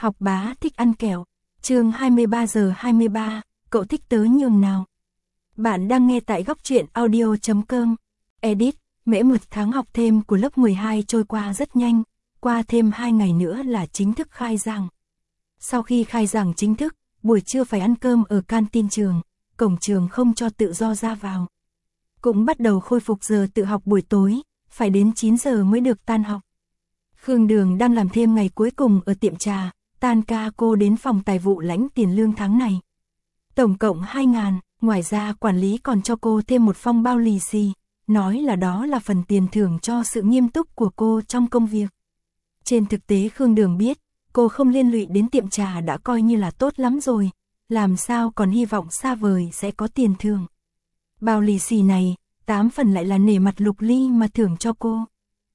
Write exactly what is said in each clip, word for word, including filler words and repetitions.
Học bá thích ăn kẹo. Chương hai mươi ba giờ hai mươi ba, cậu thích tớ nhường nào? Bạn đang nghe tại góc truyện audio chấm com. Edit, mễ một tháng học thêm của lớp mười hai trôi qua rất nhanh, qua thêm hai ngày nữa là chính thức khai giảng. Sau khi khai giảng chính thức, buổi trưa phải ăn cơm ở canteen trường, cổng trường không cho tự do ra vào. Cũng bắt đầu khôi phục giờ tự học buổi tối, phải đến chín giờ mới được tan học. Khương Đường đang làm thêm ngày cuối cùng ở tiệm trà, tan ca cô đến phòng tài vụ lãnh tiền lương tháng này. Tổng cộng hai ngàn, ngoài ra quản lý còn cho cô thêm một phong bao lì xì, nói là đó là phần tiền thưởng cho sự nghiêm túc của cô trong công việc. Trên thực tế Khương Đường biết, cô không liên lụy đến tiệm trà đã coi như là tốt lắm rồi, làm sao còn hy vọng xa vời sẽ có tiền thưởng. Bao lì xì này, tám phần lại là nể mặt Lục Ly mà thưởng cho cô.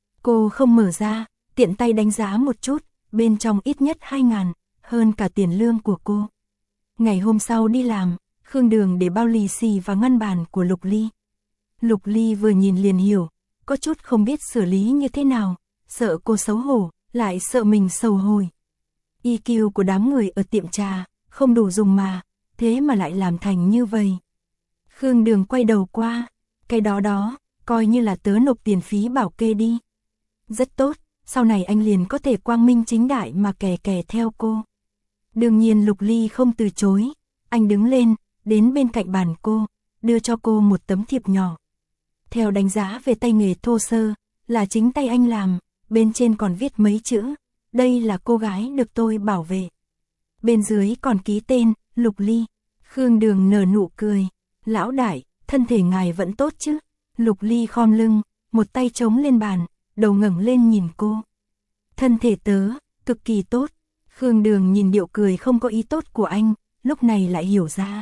Cô không mở ra, tiện tay đánh giá một chút, bên trong ít nhất hai ngàn, hơn cả tiền lương của cô. Ngày hôm sau đi làm, Khương Đường để bao lì xì vào ngăn bàn của Lục Ly. Lục Ly vừa nhìn liền hiểu, có chút không biết xử lý như thế nào, sợ cô xấu hổ, lại sợ mình sầu hôi. i kiu của đám người ở tiệm trà, không đủ dùng mà, thế mà lại làm thành như vậy. Khương Đường quay đầu qua, cái đó đó, coi như là tớ nộp tiền phí bảo kê đi. Rất tốt, sau này anh liền có thể quang minh chính đại mà kè kè theo cô. Đương nhiên Lục Ly không từ chối, anh đứng lên, đến bên cạnh bàn cô, đưa cho cô một tấm thiệp nhỏ. Theo đánh giá về tay nghề thô sơ, là chính tay anh làm, bên trên còn viết mấy chữ, đây là cô gái được tôi bảo vệ. Bên dưới còn ký tên, Lục Ly. Khương Đường nở nụ cười, lão đại, thân thể ngài vẫn tốt chứ? Lục Ly khom lưng, một tay chống lên bàn, đầu ngẩng lên nhìn cô. Thân thể tớ, cực kỳ tốt. Khương Đường nhìn điệu cười không có ý tốt của anh, lúc này lại hiểu ra.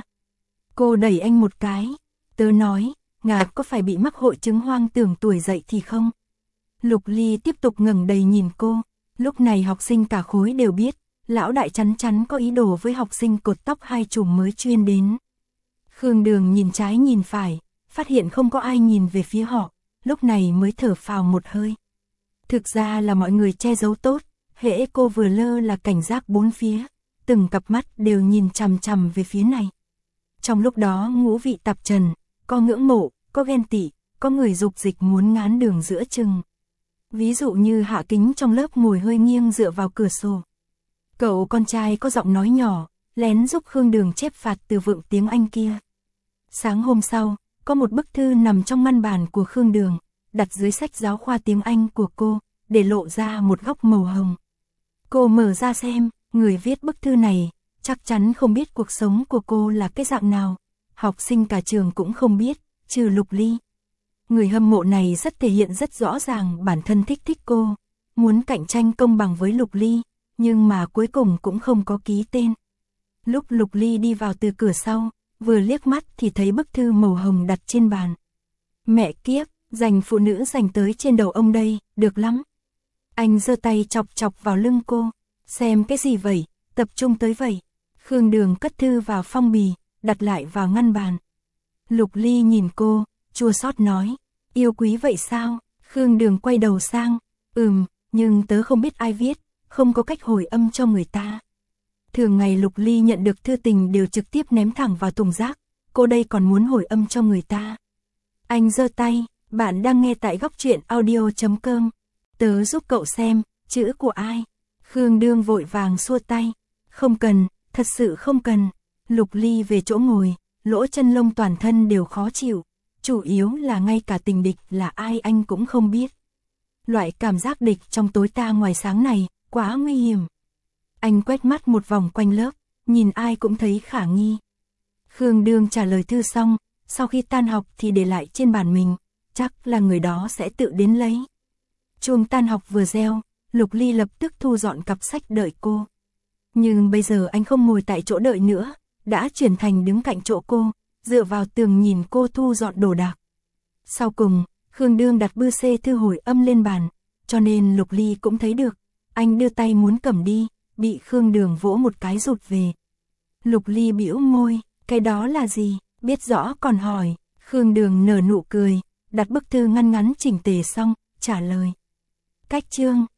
Cô đẩy anh một cái, tớ nói, ngài có phải bị mắc hội chứng hoang tưởng tuổi dậy thì không? Lục Ly tiếp tục ngẩng đầy nhìn cô, lúc này học sinh cả khối đều biết, lão đại chắn chắn có ý đồ với học sinh cột tóc hai chùm mới chuyên đến. Khương Đường nhìn trái nhìn phải, phát hiện không có ai nhìn về phía họ, lúc này mới thở phào một hơi. Thực ra là mọi người che giấu tốt, hễ cô vừa lơ là cảnh giác bốn phía, từng cặp mắt đều nhìn chằm chằm về phía này. Trong lúc đó ngũ vị tạp trần, có ngưỡng mộ, có ghen tị, có người dục dịch muốn ngán đường giữa chừng. Ví dụ như Hạ Kính trong lớp ngồi hơi nghiêng dựa vào cửa sổ. Cậu con trai có giọng nói nhỏ, lén giúp Khương Đường chép phạt từ vựng tiếng Anh kia. Sáng hôm sau, có một bức thư nằm trong ngăn bàn của Khương Đường, đặt dưới sách giáo khoa tiếng Anh của cô, để lộ ra một góc màu hồng. Cô mở ra xem, người viết bức thư này, chắc chắn không biết cuộc sống của cô là cái dạng nào. Học sinh cả trường cũng không biết, trừ Lục Ly. Người hâm mộ này rất thể hiện rất rõ ràng bản thân thích thích cô, muốn cạnh tranh công bằng với Lục Ly, nhưng mà cuối cùng cũng không có ký tên. Lúc Lục Ly đi vào từ cửa sau, vừa liếc mắt thì thấy bức thư màu hồng đặt trên bàn. Mẹ kiếp, dành phụ nữ dành tới trên đầu ông đây, được lắm. Anh giơ tay chọc chọc vào lưng cô, xem cái gì vậy, tập trung tới vậy. Khương Đường cất thư vào phong bì, đặt lại vào ngăn bàn. Lục Ly nhìn cô, chua xót nói, yêu quý vậy sao? Khương Đường quay đầu sang, ừm, nhưng tớ không biết ai viết, không có cách hồi âm cho người ta. Thường ngày Lục Ly nhận được thư tình đều trực tiếp ném thẳng vào thùng rác, cô đây còn muốn hồi âm cho người ta. Anh giơ tay, bạn đang nghe tại góc truyện audio chấm com. Tớ giúp cậu xem, chữ của ai? Khương Đường vội vàng xua tay, không cần, thật sự không cần. Lục Ly về chỗ ngồi, lỗ chân lông toàn thân đều khó chịu, chủ yếu là ngay cả tình địch là ai anh cũng không biết. Loại cảm giác địch trong tối ta ngoài sáng này, quá nguy hiểm. Anh quét mắt một vòng quanh lớp, nhìn ai cũng thấy khả nghi. Khương Đường trả lời thư xong, sau khi tan học thì để lại trên bàn mình, chắc là người đó sẽ tự đến lấy. Chuông tan học vừa reo, Lục Ly lập tức thu dọn cặp sách đợi cô. Nhưng bây giờ anh không ngồi tại chỗ đợi nữa, đã chuyển thành đứng cạnh chỗ cô, dựa vào tường nhìn cô thu dọn đồ đạc. Sau cùng, Khương Đường đặt bưu xê thư hồi âm lên bàn, cho nên Lục Ly cũng thấy được. Anh đưa tay muốn cầm đi, bị Khương Đường vỗ một cái rụt về. Lục Ly bĩu môi, cái đó là gì, biết rõ còn hỏi. Khương Đường nở nụ cười, đặt bức thư ngăn ngắn chỉnh tề xong, trả lời. Cách chương.